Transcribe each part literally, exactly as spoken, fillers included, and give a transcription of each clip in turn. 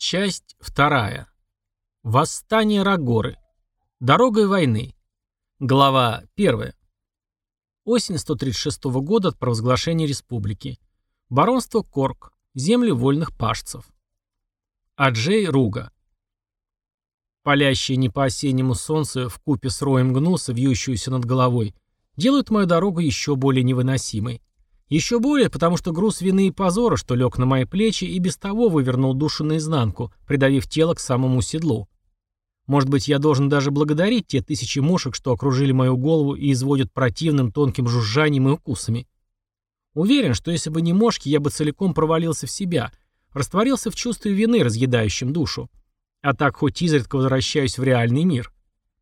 Часть вторая. Восстание Рагоры. Дорогой войны. Глава первая. Осень сто тридцать шестого года от провозглашения республики. Баронство Корк. Земли вольных пашцев. Аджей Руга. Палящее не по-осеннему солнце вкупе с роем гнуса, вьющуюся над головой, делают мою дорогу еще более невыносимой. Еще более, потому что груз вины и позора, что лег на мои плечи, и без того вывернул душу наизнанку, придавив тело к самому седлу. Может быть, я должен даже благодарить те тысячи мушек, что окружили мою голову и изводят противным тонким жужжанием и укусами. Уверен, что если бы не мошки, я бы целиком провалился в себя, растворился в чувстве вины, разъедающем душу. А так хоть изредка возвращаюсь в реальный мир.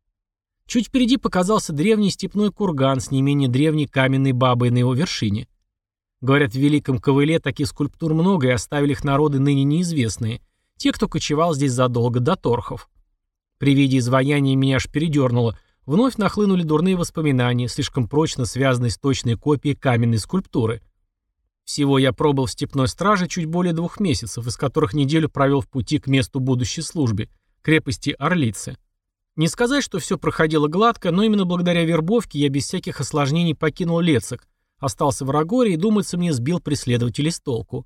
Чуть впереди показался древний степной курган с не менее древней каменной бабой на его вершине. Говорят, в Великом Ковыле таких скульптур много, и оставили их народы ныне неизвестные, те, кто кочевал здесь задолго до торхов. При виде изваяния меня аж передернуло, вновь нахлынули дурные воспоминания, слишком прочно связанные с точной копией каменной скульптуры. Всего я пробыл в степной страже чуть более двух месяцев, из которых неделю провел в пути к месту будущей службы, крепости Орлицы. Не сказать, что все проходило гладко, но именно благодаря вербовке я без всяких осложнений покинул Лецк, остался в Рагоре и, думается мне, сбил преследователей с толку.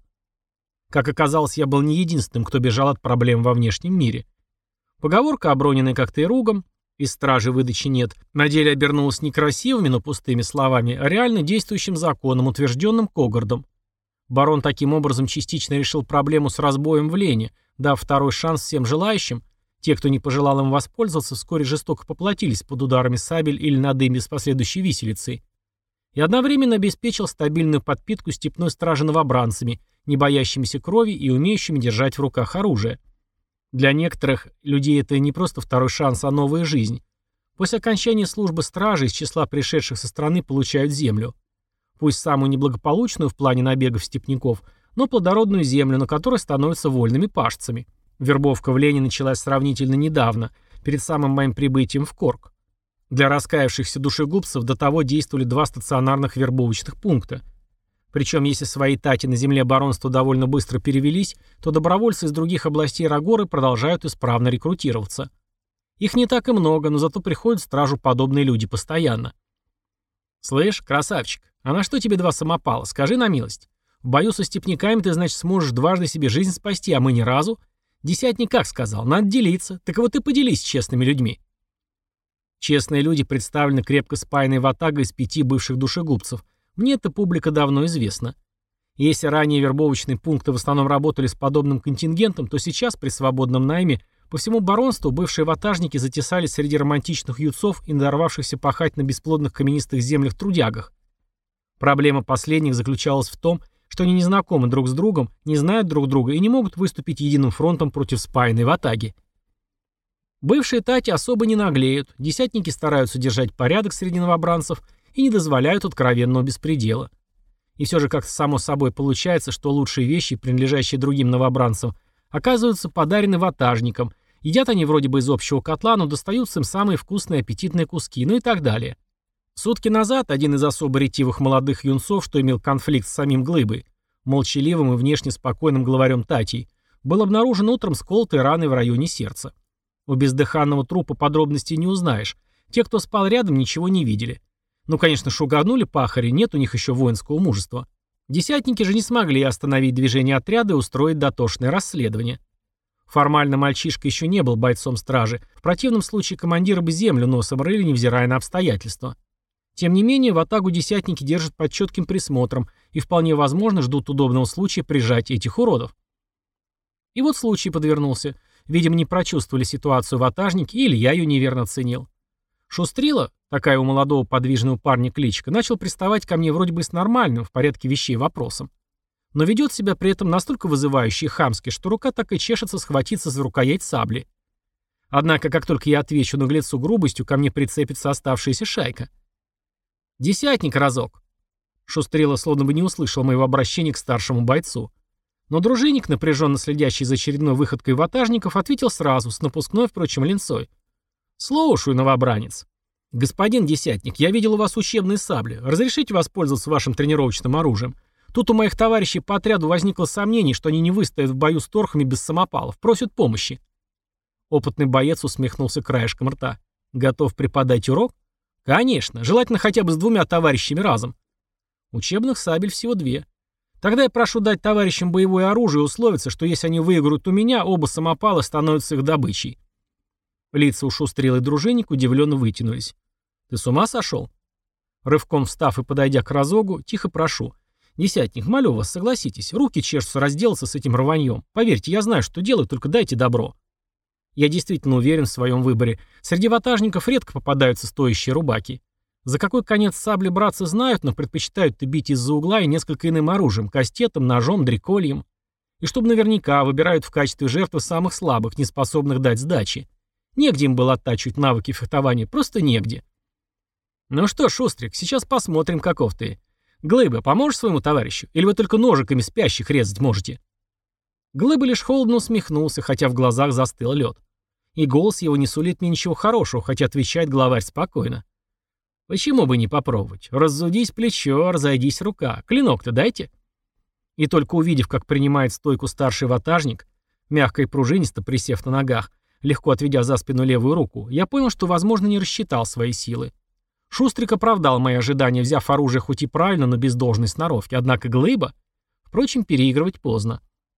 Как оказалось, я был не единственным, кто бежал от проблем во внешнем мире. Поговорка, оброненная как-то и ругом, из стражи выдачи нет, на деле обернулась не красивыми, но пустыми словами, а реально действующим законом, утвержденным Когардом. Барон таким образом частично решил проблему с разбоем в Лене, дав второй шанс всем желающим. Те, кто не пожелал им воспользоваться, вскоре жестоко поплатились под ударами сабель или надыми с последующей виселицей. И одновременно обеспечил стабильную подпитку степной стражи новобранцами, не боящимися крови и умеющими держать в руках оружие. Для некоторых людей это не просто второй шанс, а новая жизнь. После окончания службы стражи из числа пришедших со стороны получают землю. Пусть самую неблагополучную в плане набегов степняков, но плодородную землю, на которой становятся вольными пашцами. Вербовка в Лене началась сравнительно недавно, перед самым моим прибытием в Корк. Для раскаявшихся душегубцев до того действовали два стационарных вербовочных пункта. Причем, если свои тати на земле баронства довольно быстро перевелись, то добровольцы из других областей Рагоры продолжают исправно рекрутироваться. Их не так и много, но зато приходят в стражу подобные люди постоянно. «Слышь, красавчик, а на что тебе два самопала? Скажи на милость. В бою со степняками ты, значит, сможешь дважды себе жизнь спасти, а мы ни разу? Десятник как сказал, надо делиться, так вот и поделись с честными людьми». Честные люди представлены крепко спаянной ватагой из пяти бывших душегубцев. Мне эта публика давно известна. Если ранее вербовочные пункты в основном работали с подобным контингентом, то сейчас при свободном найме по всему баронству бывшие ватажники затесались среди романтичных юцов и надорвавшихся пахать на бесплодных каменистых землях трудягах. Проблема последних заключалась в том, что они не знакомы друг с другом, не знают друг друга и не могут выступить единым фронтом против спаянной ватаги. Бывшие тати особо не наглеют, десятники стараются держать порядок среди новобранцев и не дозволяют откровенного беспредела. И все же как-то само собой получается, что лучшие вещи, принадлежащие другим новобранцам, оказываются подарены ватажникам, едят они вроде бы из общего котла, но достаются им самые вкусные аппетитные куски, ну и так далее. Сутки назад один из особо ретивых молодых юнцов, что имел конфликт с самим Глыбой, молчаливым и внешне спокойным главарем татей, был обнаружен утром с колотой раной в районе сердца. У бездыханного трупа подробностей не узнаешь. Те, кто спал рядом, ничего не видели. Ну, конечно, шуганули пахари, нет у них еще воинского мужества. Десятники же не смогли остановить движение отряда и устроить дотошное расследование. Формально мальчишка еще не был бойцом стражи. В противном случае командиры бы землю носом рыли, невзирая на обстоятельства. Тем не менее, ватагу десятники держат под четким присмотром и вполне возможно ждут удобного случая прижать этих уродов. И вот случай подвернулся. Видимо, не прочувствовали ситуацию ватажники, или я ее неверно оценил. Шустрила, такая у молодого подвижного парня кличка, начал приставать ко мне вроде бы с нормальным, в порядке вещей, вопросом. Но ведет себя при этом настолько вызывающе и хамски, что рука так и чешется схватиться за рукоять сабли. Однако, как только я отвечу наглецу грубостью, ко мне прицепится оставшаяся шайка. «Десятник разок». Шустрила словно бы не услышал моего обращения к старшему бойцу. Но дружинник, напряженно следящий за очередной выходкой ватажников, ответил сразу, с напускной, впрочем, линцой. «Слушаю, новобранец. Господин десятник, я видел у вас учебные сабли. Разрешите воспользоваться вашим тренировочным оружием? Тут у моих товарищей по отряду возникло сомнение, что они не выстоят в бою с торхами без самопалов, просят помощи. Опытный боец усмехнулся краешком рта. Готов преподать урок? Конечно, желательно хотя бы с двумя товарищами разом. Учебных сабель всего две. Тогда я прошу дать товарищам боевое оружие и условиться, что если они выиграют у меня, оба самопала становятся их добычей. Лица у шустрелой дружинник удивленно вытянулись. Ты с ума сошел? Рывком встав и подойдя к разогу, тихо прошу. Десятник, молю вас, согласитесь, руки чешутся разделаться с этим рваньем. Поверьте, я знаю, что делаю, только дайте добро. Я действительно уверен в своем выборе. Среди ватажников редко попадаются стоящие рубаки. За какой конец сабли братцы знают, но предпочитают бить из-за угла и несколько иным оружием, кастетом, ножом, дрекольем. И чтобы наверняка выбирают в качестве жертвы самых слабых, не способных дать сдачи. Негде им было оттачивать навыки фехтования, просто негде. Ну что, Шустрик, сейчас посмотрим, каков ты. Глыба, поможешь своему товарищу? Или вы только ножиками спящих резать можете? Глыба лишь холодно усмехнулся, хотя в глазах застыл лед. И голос его не сулит мне ничего хорошего, хотя отвечает главарь спокойно. Почему бы не попробовать? Разудись плечо, разойдись рука. Клинок-то дайте. И только увидев, как принимает стойку старший ватажник, мягко и пружинисто присев на ногах, легко отведя за спину левую руку, я понял, что, возможно, не рассчитал свои силы. Шустрик оправдал мои ожидания, взяв оружие хоть и правильно, но без должной сноровки. Однако Глыба... Впрочем, переигрывать поздно.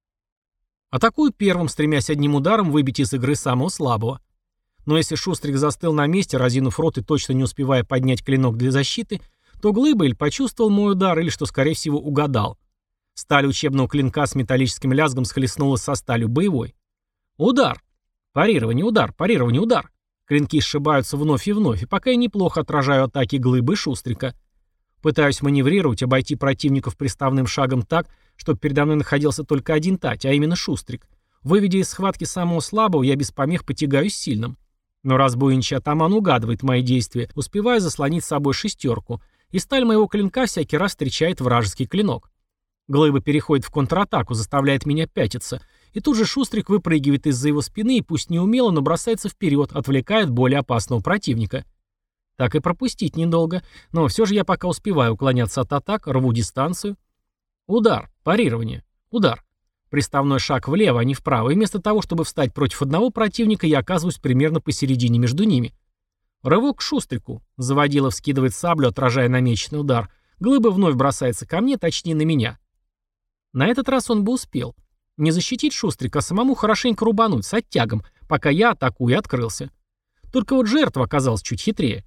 Атакую первым, стремясь одним ударом выбить из игры самого слабого. Но если Шустрик застыл на месте, разинув рот и точно не успевая поднять клинок для защиты, то Глыба или почувствовал мой удар, или, что скорее всего, угадал. Сталь учебного клинка с металлическим лязгом схлестнулась со сталью боевой. Удар. Парирование, удар, парирование, удар. Клинки сшибаются вновь и вновь, и пока я неплохо отражаю атаки Глыбы и Шустрика. Пытаюсь маневрировать, обойти противников приставным шагом так, чтобы передо мной находился только один тать, а именно Шустрик. Выведя из схватки самого слабого, я без помех потягаюсь сильным. Но разбойничий атаман угадывает мои действия, успевая заслонить с собой шестерку, и сталь моего клинка всякий раз встречает вражеский клинок. Глыба переходит в контратаку, заставляет меня пятиться, и тут же Шустрик выпрыгивает из-за его спины и пусть неумело, но бросается вперед, отвлекает более опасного противника. Так и пропустить недолго, но все же я пока успеваю уклоняться от атак, рву дистанцию. Удар, парирование, удар. Приставной шаг влево, а не вправо, и вместо того, чтобы встать против одного противника, я оказываюсь примерно посередине между ними. Рывок к Шустрику. Заводила вскидывает саблю, отражая намеченный удар. Глыба вновь бросается ко мне, точнее на меня. На этот раз он бы успел. Не защитить Шустрика, а самому хорошенько рубануть с оттягом, пока я атакую и открылся. Только вот жертва оказалась чуть хитрее.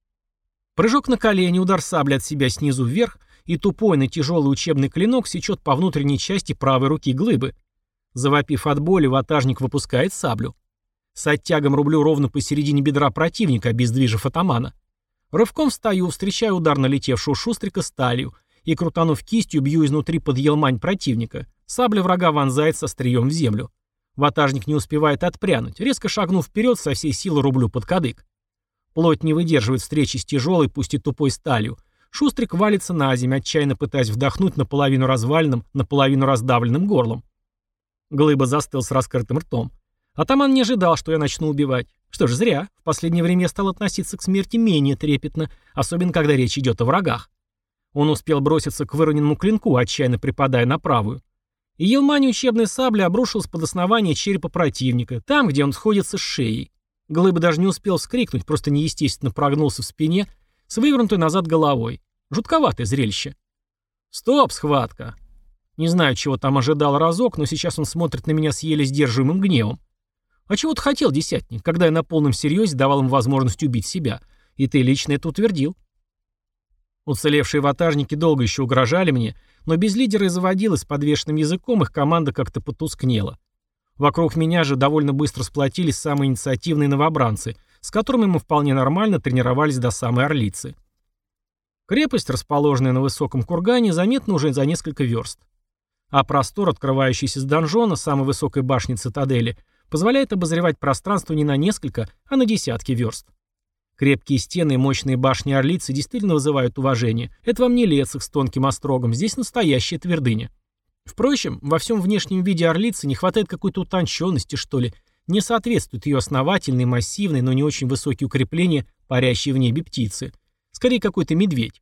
Прыжок на колени, удар сабли от себя снизу вверх, и тупой, но тяжелый учебный клинок сечет по внутренней части правой руки Глыбы. Завопив от боли, ватажник выпускает саблю. С оттягом рублю ровно посередине бедра противника, обездвижив атамана. Рывком встаю, встречаю удар налетевшего Шустрика сталью, и, крутанув кистью, бью изнутри под елмань противника. Сабля врага вонзается острием в землю. Ватажник не успевает отпрянуть. Резко шагнув вперед, со всей силы рублю под кадык. Плоть не выдерживает встречи с тяжелой, пусть и тупой сталью. Шустрик валится на землю, отчаянно пытаясь вдохнуть наполовину разваленным, наполовину раздавленным горлом. Глыба застыл с раскрытым ртом. Атаман не ожидал, что я начну убивать. Что ж, зря. В последнее время я стал относиться к смерти менее трепетно, особенно когда речь идет о врагах. Он успел броситься к выроненному клинку, отчаянно припадая на правую. И елмань учебной сабли обрушилась под основание черепа противника, там, где он сходится с шеей. Глыба даже не успел вскрикнуть, просто неестественно прогнулся в спине, с вывернутой назад головой. Жутковатое зрелище. Стоп, схватка. Не знаю, чего там ожидал разок, но сейчас он смотрит на меня с еле сдерживаемым гневом. А чего ты хотел, десятник, когда я на полном серьезе давал им возможность убить себя? И ты лично это утвердил. Уцелевшие ватажники долго еще угрожали мне, но без лидера и заводилы с подвешенным языком их команда как-то потускнела. Вокруг меня же довольно быстро сплотились самые инициативные новобранцы, с которыми мы вполне нормально тренировались до самой Орлицы. Крепость, расположенная на высоком кургане, заметна уже за несколько верст. А простор, открывающийся с донжона, самой высокой башни цитадели, позволяет обозревать пространство не на несколько, а на десятки верст. Крепкие стены и мощные башни Орлицы действительно вызывают уважение. Это вам не Лецк с тонким острогом, здесь настоящая твердыня. Впрочем, во всем внешнем виде Орлицы не хватает какой-то утонченности, что ли, не соответствуют ее основательные, массивные, но не очень высокие укрепления, парящие в небе птицы. Скорее, какой-то медведь.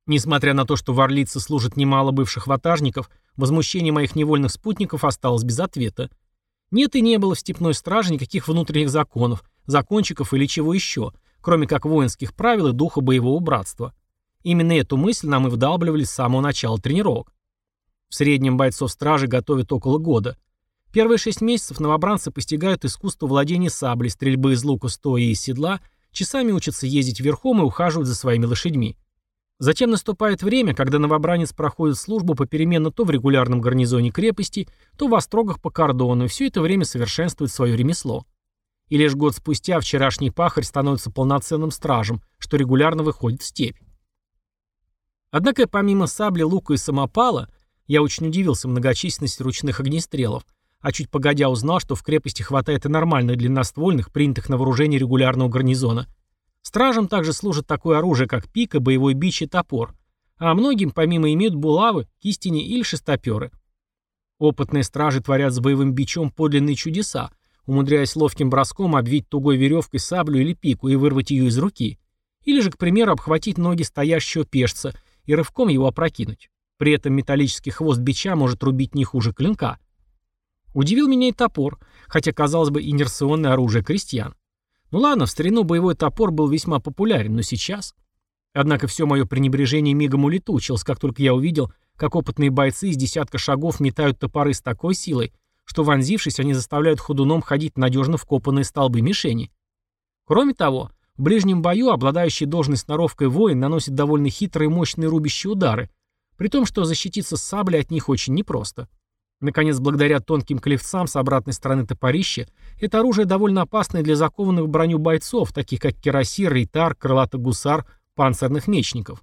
Несмотря на то, что в Орлице служит немало бывших ватажников, возмущение моих невольных спутников осталось без ответа. Нет и не было в степной страже никаких внутренних законов, закончиков или чего еще, кроме как воинских правил и духа боевого братства. Именно эту мысль нам и вдалбливали с самого начала тренировок. В среднем бойцов стражи готовят около года. Первые шесть месяцев новобранцы постигают искусство владения саблей, стрельбы из лука стоя и из седла, часами учатся ездить верхом и ухаживать за своими лошадьми. Затем наступает время, когда новобранец проходит службу попеременно то в регулярном гарнизоне крепости, то в острогах по кордону, и все это время совершенствует свое ремесло. И лишь год спустя вчерашний пахарь становится полноценным стражем, что регулярно выходит в степь. Однако помимо сабли, лука и самопала, я очень удивился многочисленности ручных огнестрелов, а чуть погодя узнал, что в крепости хватает и нормальных длинноствольных, принятых на вооружение регулярного гарнизона. Стражам также служит такое оружие, как пика, боевой бич и топор, а многим помимо имеют булавы, кистени или шестоперы. Опытные стражи творят с боевым бичом подлинные чудеса, умудряясь ловким броском обвить тугой веревкой саблю или пику и вырвать ее из руки, или же, к примеру, обхватить ноги стоящего пешца и рывком его опрокинуть. При этом металлический хвост бича может рубить не хуже клинка. Удивил меня и топор, хотя, казалось бы, инерционное оружие крестьян. Ну ладно, в старину боевой топор был весьма популярен, но сейчас... Однако все мое пренебрежение мигом улетучилось, как только я увидел, как опытные бойцы из десятка шагов метают топоры с такой силой, что, вонзившись, они заставляют ходуном ходить надежно вкопанные столбы мишени. Кроме того, в ближнем бою обладающий должной сноровкой воин наносит довольно хитрые мощные рубящие удары, при том, что защититься с саблей от них очень непросто. Наконец, благодаря тонким клевцам с обратной стороны топорища, это оружие довольно опасное для закованных в броню бойцов, таких как кирасир, рейтар, крылатый гусар, панцирных мечников.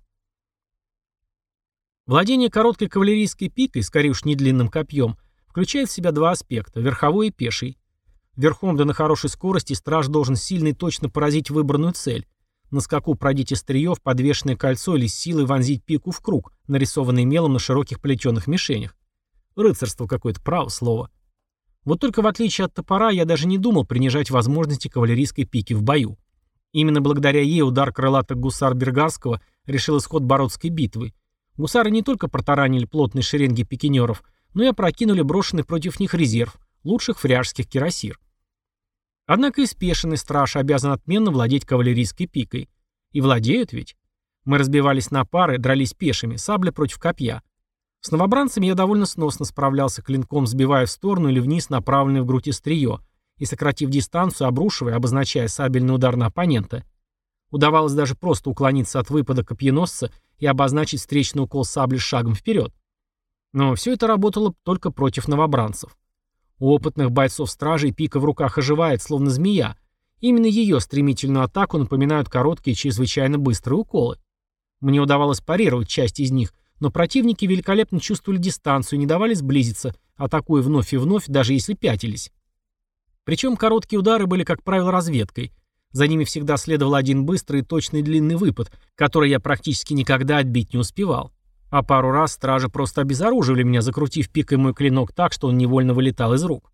Владение короткой кавалерийской пикой, скорее уж не длинным копьем, включает в себя два аспекта – верховой и пеший. Верхом да на хорошей скорости страж должен сильно и точно поразить выбранную цель. На скаку продеть острие в подвешенное кольцо или с силой вонзить пику в круг, нарисованный мелом на широких плетеных мишенях. Рыцарство какое-то, право слово. Вот только в отличие от топора я даже не думал принижать возможности кавалерийской пики в бою. Именно благодаря ей удар крылатых гусар Бергарского решил исход Бородской битвы. Гусары не только протаранили плотные шеренги пикинеров, но и опрокинули брошенный против них резерв, лучших фряжских кирасир. Однако и спешенный страж обязан отменно владеть кавалерийской пикой. И владеют ведь. Мы разбивались на пары, дрались пешими, сабля против копья. С новобранцами я довольно сносно справлялся клинком, сбивая в сторону или вниз направленное в грудь острие, и, сократив дистанцию, обрушивая, обозначая сабельный удар на оппонента. Удавалось даже просто уклониться от выпада копьеносца и обозначить встречный укол сабли шагом вперед. Но все это работало только против новобранцев. У опытных бойцов стражей пика в руках оживает, словно змея. Именно ее стремительную атаку напоминают короткие, чрезвычайно быстрые уколы. Мне удавалось парировать часть из них, но противники великолепно чувствовали дистанцию и не давали сблизиться, атакуя вновь и вновь, даже если пятились. Причем короткие удары были, как правило, разведкой. За ними всегда следовал один быстрый и точный длинный выпад, который я практически никогда отбить не успевал. А пару раз стражи просто обезоруживали меня, закрутив пикой мой клинок так, что он невольно вылетал из рук.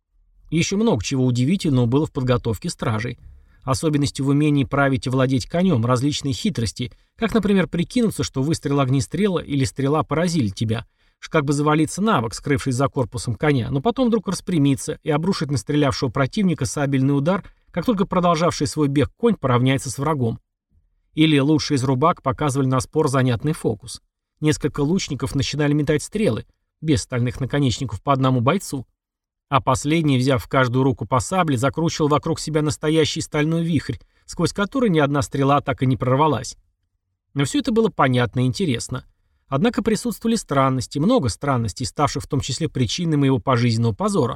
Еще много чего удивительного было в подготовке стражей. Особенности в умении править и владеть конем, различные хитрости, как, например, прикинуться, что выстрел огнестрела или стрела поразили тебя, как бы завалиться на бок, скрывшись за корпусом коня, но потом вдруг распрямиться и обрушить на стрелявшего противника сабельный удар, как только продолжавший свой бег конь поравняется с врагом. Или лучшие из рубак показывали на спор занятный фокус. Несколько лучников начинали метать стрелы, без стальных наконечников по одному бойцу. А последний, взяв в каждую руку по сабле, закручивал вокруг себя настоящий стальной вихрь, сквозь который ни одна стрела так и не прорвалась. Но все это было понятно и интересно. Однако присутствовали странности, много странностей, ставших в том числе причиной моего пожизненного позора.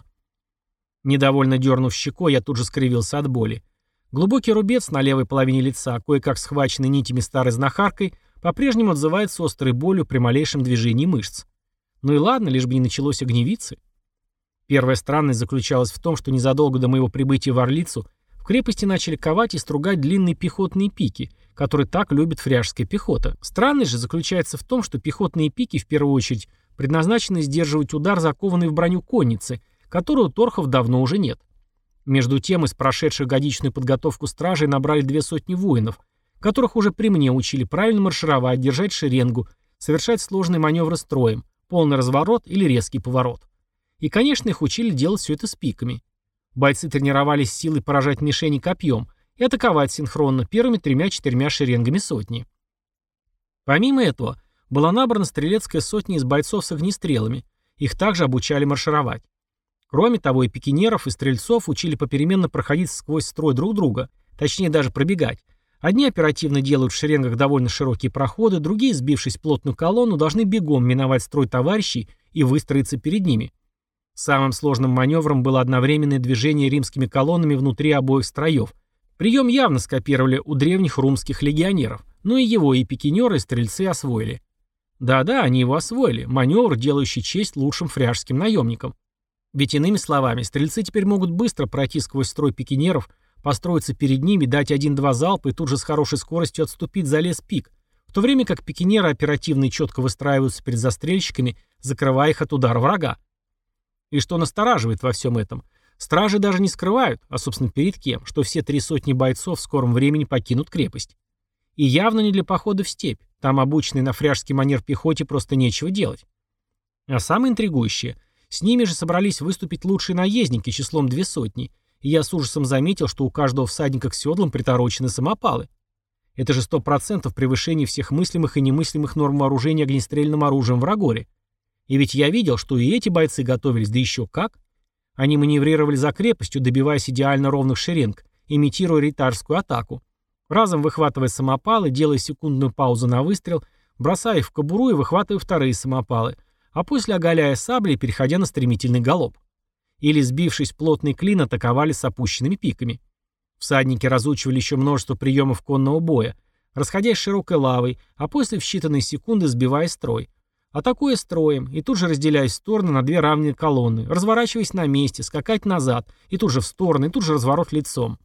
Недовольно дернув щекой, я тут же скривился от боли. Глубокий рубец на левой половине лица, кое-как схваченный нитями старой знахаркой, по-прежнему отзывается острой болью при малейшем движении мышц. Ну и ладно, лишь бы не началось огневицы. Первая странность заключалась в том, что незадолго до моего прибытия в Орлицу в крепости начали ковать и стругать длинные пехотные пики, которые так любит фряжская пехота. Странность же заключается в том, что пехотные пики, в первую очередь, предназначены сдерживать удар, закованный в броню конницы, которую у торхов давно уже нет. Между тем, из прошедших годичную подготовку стражей набрали две сотни воинов, которых уже при мне учили правильно маршировать, держать шеренгу, совершать сложные маневры строем, полный разворот или резкий поворот. И, конечно, их учили делать все это с пиками. Бойцы тренировались силой поражать мишени копьем и атаковать синхронно первыми тремя-четырьмя шеренгами сотни. Помимо этого, была набрана стрелецкая сотня из бойцов с огнестрелами, их также обучали маршировать. Кроме того, и пикинеров, и стрельцов учили попеременно проходить сквозь строй друг друга, точнее даже пробегать. Одни оперативно делают в шеренгах довольно широкие проходы, другие, сбившись в плотную колонну, должны бегом миновать строй товарищей и выстроиться перед ними. Самым сложным маневром было одновременное движение римскими колоннами внутри обоих строев. Прием явно скопировали у древних румских легионеров, но и его и пикинеры, и стрельцы освоили. Да-да, они его освоили, маневр, делающий честь лучшим фряжским наемникам. Ведь иными словами, стрельцы теперь могут быстро пройти сквозь строй пикинеров, построиться перед ними, дать один-два залпа и тут же с хорошей скоростью отступить за лес пик, в то время как пикинеры оперативно и четко выстраиваются перед застрельщиками, закрывая их от удара врага. И что настораживает во всем этом? Стражи даже не скрывают, а собственно перед кем, что все три сотни бойцов в скором времени покинут крепость. И явно не для похода в степь, там обученной на фряжский манер пехоте просто нечего делать. А самое интригующее, с ними же собрались выступить лучшие наездники числом две сотни, и я с ужасом заметил, что у каждого всадника к седлам приторочены самопалы. Это же сто процентов превышение всех мыслимых и немыслимых норм вооружения огнестрельным оружием в Рагоре. И ведь я видел, что и эти бойцы готовились, да еще как. Они маневрировали за крепостью, добиваясь идеально ровных шеренг, имитируя рейтарскую атаку. Разом выхватывая самопалы, делая секундную паузу на выстрел, бросая их в кобуру и выхватывая вторые самопалы, а после оголяя сабли и переходя на стремительный галоп. Или, сбившись в плотный клин, атаковали с опущенными пиками. Всадники разучивали еще множество приемов конного боя, расходясь широкой лавой, а после в считанные секунды сбивая строй. Атакуя строем и тут же разделяясь в стороны на две равные колонны, разворачиваясь на месте, скакать назад, и тут же в стороны, и тут же разворот лицом.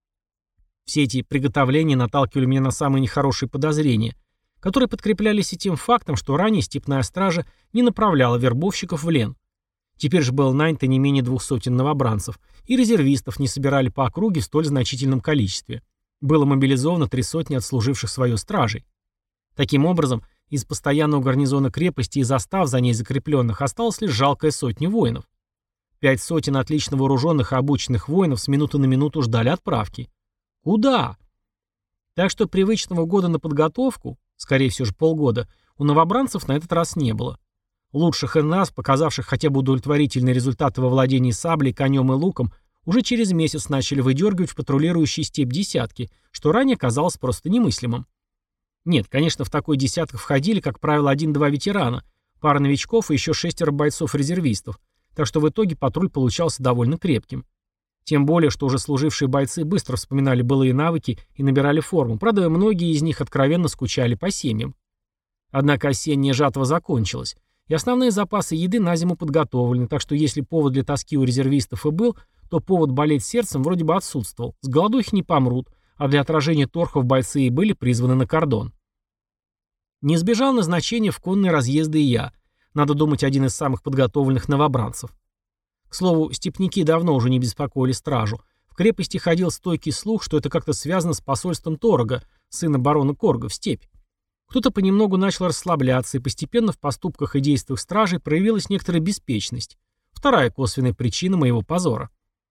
Все эти приготовления наталкивали меня на самые нехорошие подозрения, которые подкреплялись и тем фактом, что ранее степная стража не направляла вербовщиков в Лен. Теперь же было нанято не менее двух сотен новобранцев, и резервистов не собирали по округе в столь значительном количестве. Было мобилизовано три сотни отслуживших свое стражей. Таким образом, из постоянного гарнизона крепости и застав за ней закрепленных осталось лишь жалкая сотня воинов. Пять сотен отлично вооруженных и обученных воинов с минуты на минуту ждали отправки. Куда? Так что привычного года на подготовку, скорее всего же полгода, у новобранцев на этот раз не было. Лучших из нас, показавших хотя бы удовлетворительные результаты во владении саблей, конем и луком, уже через месяц начали выдергивать в патрулирующие степь десятки, что ранее казалось просто немыслимым. Нет, конечно, в такой десяток входили, как правило, один-два ветерана, пара новичков и еще шестеро бойцов-резервистов, так что в итоге патруль получался довольно крепким. Тем более, что уже служившие бойцы быстро вспоминали былые навыки и набирали форму, правда, многие из них откровенно скучали по семьям. Однако осенняя жатва закончилась, и основные запасы еды на зиму подготовлены, так что если повод для тоски у резервистов и был, то повод болеть сердцем вроде бы отсутствовал, с голодухи не помрут, а для отражения торхов бойцы и были призваны на кордон. Не избежал назначения в конные разъезды и я, надо думать, один из самых подготовленных новобранцев. К слову, степняки давно уже не беспокоили стражу. В крепости ходил стойкий слух, что это как-то связано с посольством Торога, сына барона Корга, в степь. Кто-то понемногу начал расслабляться, и постепенно в поступках и действиях стражей проявилась некоторая беспечность. Вторая косвенная причина моего позора.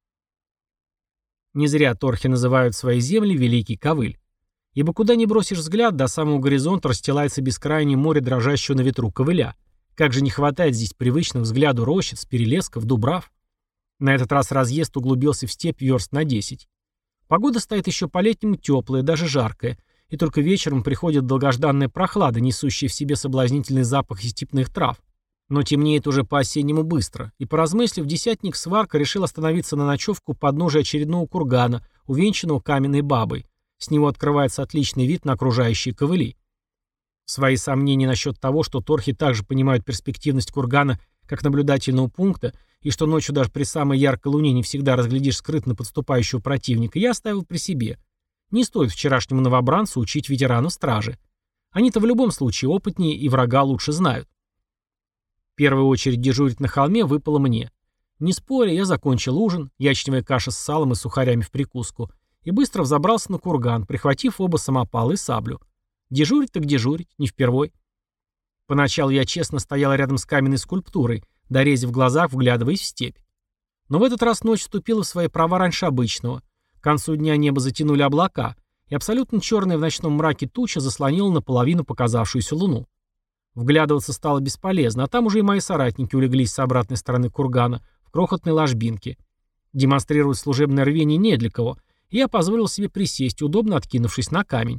Не зря торхи называют свои земли Великий Ковыль. Ибо куда ни бросишь взгляд, до самого горизонта расстилается бескрайнее море дрожащего на ветру ковыля. Как же не хватает здесь привычных взгляду рощиц, перелесков, дубрав. На этот раз разъезд углубился в степь верст на десять. Погода стоит еще по-летнему теплая, даже жаркая, и только вечером приходит долгожданная прохлада, несущая в себе соблазнительный запах из степных трав. Но темнеет уже по-осеннему быстро, и, поразмыслив, десятник Сварка решил остановиться на ночевку у подножия очередного кургана, увенчанного каменной бабой. С него открывается отличный вид на окружающие ковыли. Свои сомнения насчет того, что торхи также понимают перспективность кургана как наблюдательного пункта, и что ночью даже при самой яркой луне не всегда разглядишь скрытно подступающего противника, я оставил при себе. Не стоит вчерашнему новобранцу учить ветеранов стражи. Они-то в любом случае опытнее и врага лучше знают. В первую очередь дежурить на холме выпало мне. Не споря, я закончил ужин, ячневая каша с салом и сухарями в прикуску, и быстро взобрался на курган, прихватив оба самопала и саблю. Дежурить так дежурить, не впервой. Поначалу я честно стоял рядом с каменной скульптурой, дорезив в глазах, вглядываясь в степь. Но в этот раз ночь вступила в свои права раньше обычного. К концу дня небо затянули облака, и абсолютно черная в ночном мраке туча заслонила наполовину показавшуюся луну. Вглядываться стало бесполезно, а там уже и мои соратники улеглись с обратной стороны кургана, в крохотной ложбинке. Демонстрировать служебное рвение не для кого, и я позволил себе присесть, удобно откинувшись на камень.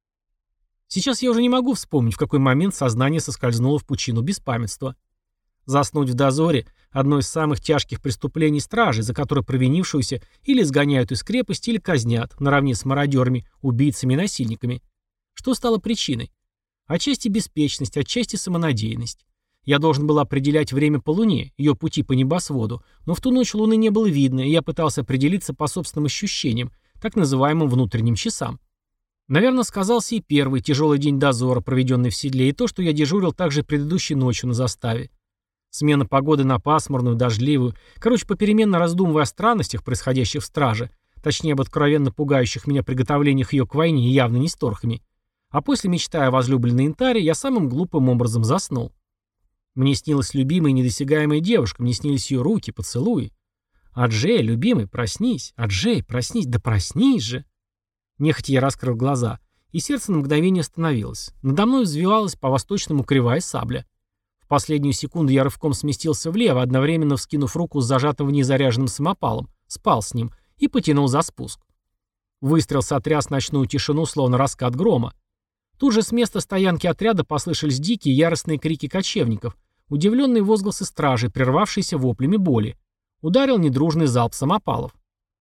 Сейчас я уже не могу вспомнить, в какой момент сознание соскользнуло в пучину беспамятства. Заснуть в дозоре – одно из самых тяжких преступлений стражи, за которое провинившуюся или сгоняют из крепости, или казнят, наравне с мародерами, убийцами и насильниками. Что стало причиной? Отчасти беспечность, отчасти самонадеянность. Я должен был определять время по луне, ее пути по небосводу, но в ту ночь луны не было видно, и я пытался определиться по собственным ощущениям, так называемым внутренним часам. Наверное, сказался и первый тяжелый день дозора, проведенный в седле, и то, что я дежурил также предыдущей ночью на заставе. Смена погоды на пасмурную, дождливую, короче, попеременно раздумывая о странностях, происходящих в страже, точнее, об откровенно пугающих меня приготовлениях ее к войне и явно не с торхами. А после, мечтая о возлюбленной Интаре, я самым глупым образом заснул. Мне снилась любимая и недосягаемая девушка, мне снились ее руки, поцелуи. «Аджей, любимый, проснись! Аджей, проснись! Да проснись же!» Нехотя я раскрыл глаза, и сердце на мгновение остановилось. Надо мной взвивалась по-восточному кривая сабля. В последнюю секунду я рывком сместился влево, одновременно вскинув руку с зажатым в ней заряженным самопалом, спал с ним и потянул за спуск. Выстрел сотряс ночную тишину, словно раскат грома. Тут же с места стоянки отряда послышались дикие яростные крики кочевников, удивленные возгласы стражи, прервавшиеся воплями боли. Ударил недружный залп самопалов.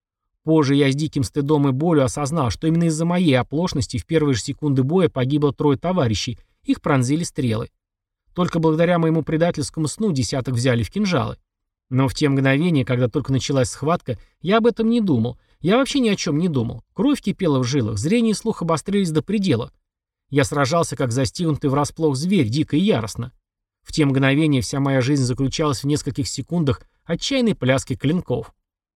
Позже я с диким стыдом и болью осознал, что именно из-за моей оплошности в первые же секунды боя погибло трое товарищей, их пронзили стрелы. Только благодаря моему предательскому сну десяток взяли в кинжалы. Но в те мгновения, когда только началась схватка, я об этом не думал. Я вообще ни о чем не думал. Кровь кипела в жилах, зрение и слух обострились до предела. Я сражался, как застигнутый врасплох зверь, дико и яростно. В те мгновения вся моя жизнь заключалась в нескольких секундах отчаянной пляски клинков.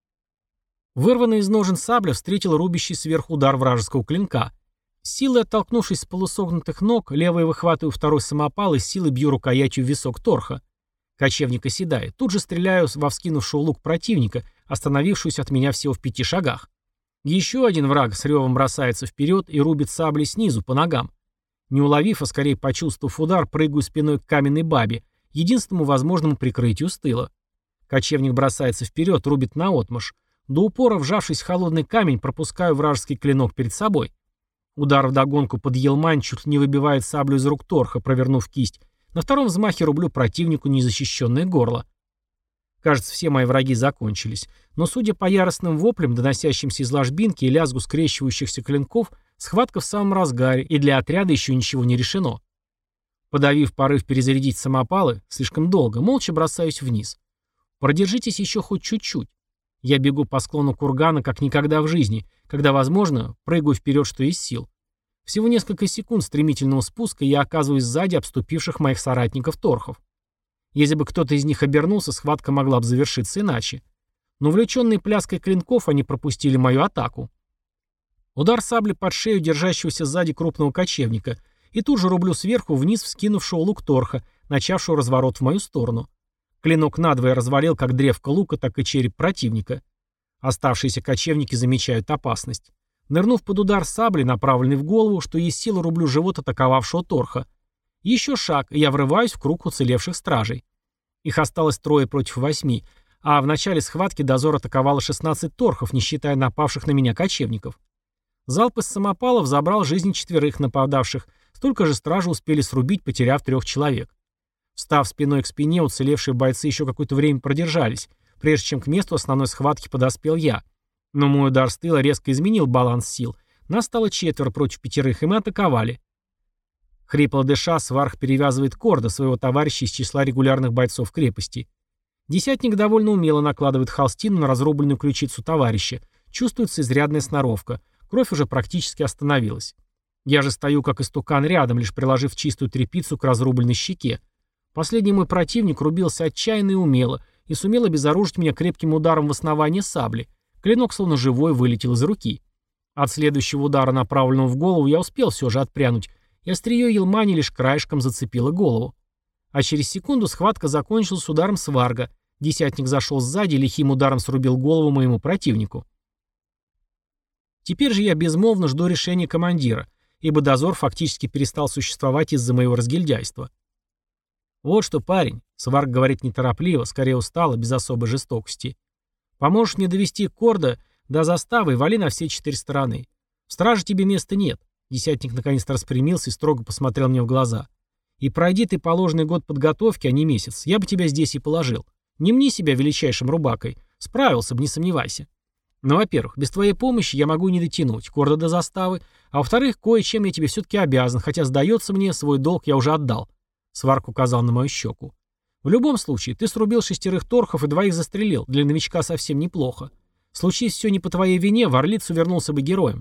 Вырванный из ножен сабля встретил рубящий сверху удар вражеского клинка. С силой оттолкнувшись с полусогнутых ног, левой выхватываю второй самопал и с силой бью рукоятью в висок торха. Кочевник оседает. Тут же стреляю во вскинувшего лук противника, остановившуюся от меня всего в пяти шагах. Еще один враг с ревом бросается вперед и рубит саблей снизу, по ногам. Не уловив, а скорее почувствовав удар, прыгаю спиной к каменной бабе, единственному возможному прикрытию с тыла. Кочевник бросается вперед, рубит наотмашь. До упора, вжавшись в холодный камень, пропускаю вражеский клинок перед собой. Удар вдогонку под елмань чуть ли не выбивает саблю из рук торха, провернув кисть. На втором взмахе рублю противнику незащищенное горло. Кажется, все мои враги закончились. Но, судя по яростным воплям, доносящимся из ложбинки и лязгу скрещивающихся клинков, схватка в самом разгаре, и для отряда еще ничего не решено. Подавив порыв перезарядить самопалы, слишком долго, молча бросаюсь вниз. Продержитесь еще хоть чуть-чуть. Я бегу по склону кургана, как никогда в жизни, когда, возможно, прыгаю вперед, что есть сил. Всего несколько секунд стремительного спуска, и я оказываюсь сзади обступивших моих соратников-торхов. Если бы кто-то из них обернулся, схватка могла бы завершиться иначе. Но увлеченные пляской клинков, они пропустили мою атаку. Удар сабли под шею держащегося сзади крупного кочевника, и тут же рублю сверху вниз вскинувшего лук торха, начавшего разворот в мою сторону. Клинок надвое развалил как древко лука, так и череп противника. Оставшиеся кочевники замечают опасность. Нырнув под удар сабли, направленный в голову, что есть сила, рублю живот атаковавшего торха. Еще шаг, и я врываюсь в круг уцелевших стражей. Их осталось трое против восьми, а в начале схватки дозор атаковало шестнадцать торхов, не считая напавших на меня кочевников. Залп из самопалов забрал жизни четверых нападавших, столько же стражи успели срубить, потеряв трех человек. Встав спиной к спине, уцелевшие бойцы еще какое-то время продержались, прежде чем к месту основной схватки подоспел я. Но мой удар с тыла резко изменил баланс сил. Нас стало четверо против пятерых, и мы атаковали. Хрипло дыша, Сварх перевязывает Корда, своего товарища из числа регулярных бойцов крепости. Десятник довольно умело накладывает холстину на разрубленную ключицу товарища. Чувствуется изрядная сноровка. Кровь уже практически остановилась. Я же стою как истукан рядом, лишь приложив чистую тряпицу к разрубленной щеке. Последний мой противник рубился отчаянно и умело, и сумел обезоружить меня крепким ударом в основание сабли. Клинок, словно живой, вылетел из руки. От следующего удара, направленного в голову, я успел все же отпрянуть, и острие Елмани лишь краешком зацепило голову. А через секунду схватка закончилась ударом сварга. Десятник зашел сзади и лихим ударом срубил голову моему противнику. Теперь же я безмолвно жду решения командира, ибо дозор фактически перестал существовать из-за моего разгильдяйства. «Вот что, парень», — сварг говорит неторопливо, скорее устало, без особой жестокости. «Поможешь мне довести Корда до заставы и вали на все четыре стороны. В страже тебе места нет». Десятник наконец-то распрямился и строго посмотрел мне в глаза. «И пройди ты положенный год подготовки, а не месяц, я бы тебя здесь и положил. Не мни себя величайшим рубакой. Справился бы, не сомневайся. Но, во-первых, без твоей помощи я могу не дотянуть Корда до заставы, а во-вторых, кое-чем я тебе все-таки обязан, хотя, сдается мне, свой долг я уже отдал». Сварг указал на мою щеку. «В любом случае, ты срубил шестерых торхов и двоих застрелил. Для новичка совсем неплохо. Случись все не по твоей вине, в Орлицу вернулся бы героем».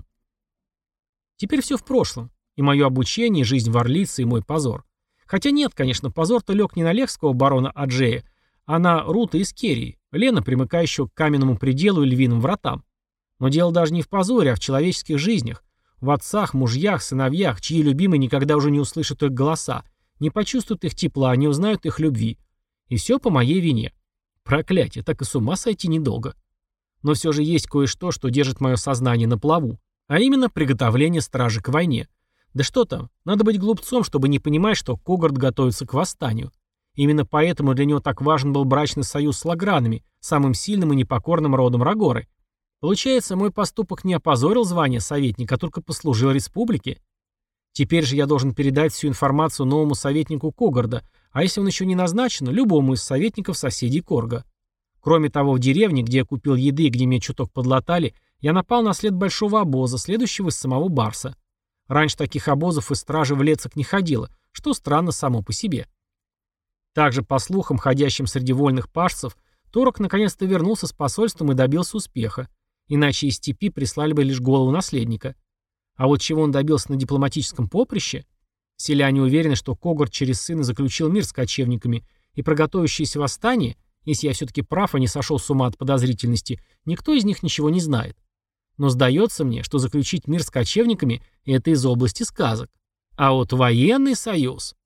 Теперь все в прошлом. И мое обучение, и жизнь в Орлице, и мой позор. Хотя нет, конечно, позор-то лег не на лехского барона Аджея, а на Рута из Керии, Лена, примыкающего к каменному пределу и львиным вратам. Но дело даже не в позоре, а в человеческих жизнях. В отцах, мужьях, сыновьях, чьи любимые никогда уже не услышат их голоса, не почувствуют их тепла, не узнают их любви. И все по моей вине. Проклятие, так и с ума сойти недолго. Но все же есть кое-что, что держит мое сознание на плаву. А именно приготовление стражи к войне. Да что там, надо быть глупцом, чтобы не понимать, что Когорт готовится к восстанию. Именно поэтому для него так важен был брачный союз с лагранами, самым сильным и непокорным родом Рагоры. Получается, мой поступок не опозорил звание советника, а только послужил республике. Теперь же я должен передать всю информацию новому советнику Когорда, а если он еще не назначен, любому из советников соседей Корга. Кроме того, в деревне, где я купил еды и где меня чуток подлатали, я напал на след большого обоза, следующего из самого Барса. Раньше таких обозов из стражи в Лецк не ходило, что странно само по себе. Также, по слухам, ходящим среди вольных пашцев, Торок наконец-то вернулся с посольством и добился успеха, иначе из степи прислали бы лишь голову наследника. А вот чего он добился на дипломатическом поприще? Селяне уверены, что Когорт через сына заключил мир с кочевниками, и про готовящееся восстание, если я все-таки прав, а не сошел с ума от подозрительности, никто из них ничего не знает. Но сдается мне, что заключить мир с кочевниками – это из области сказок. А вот военный союз...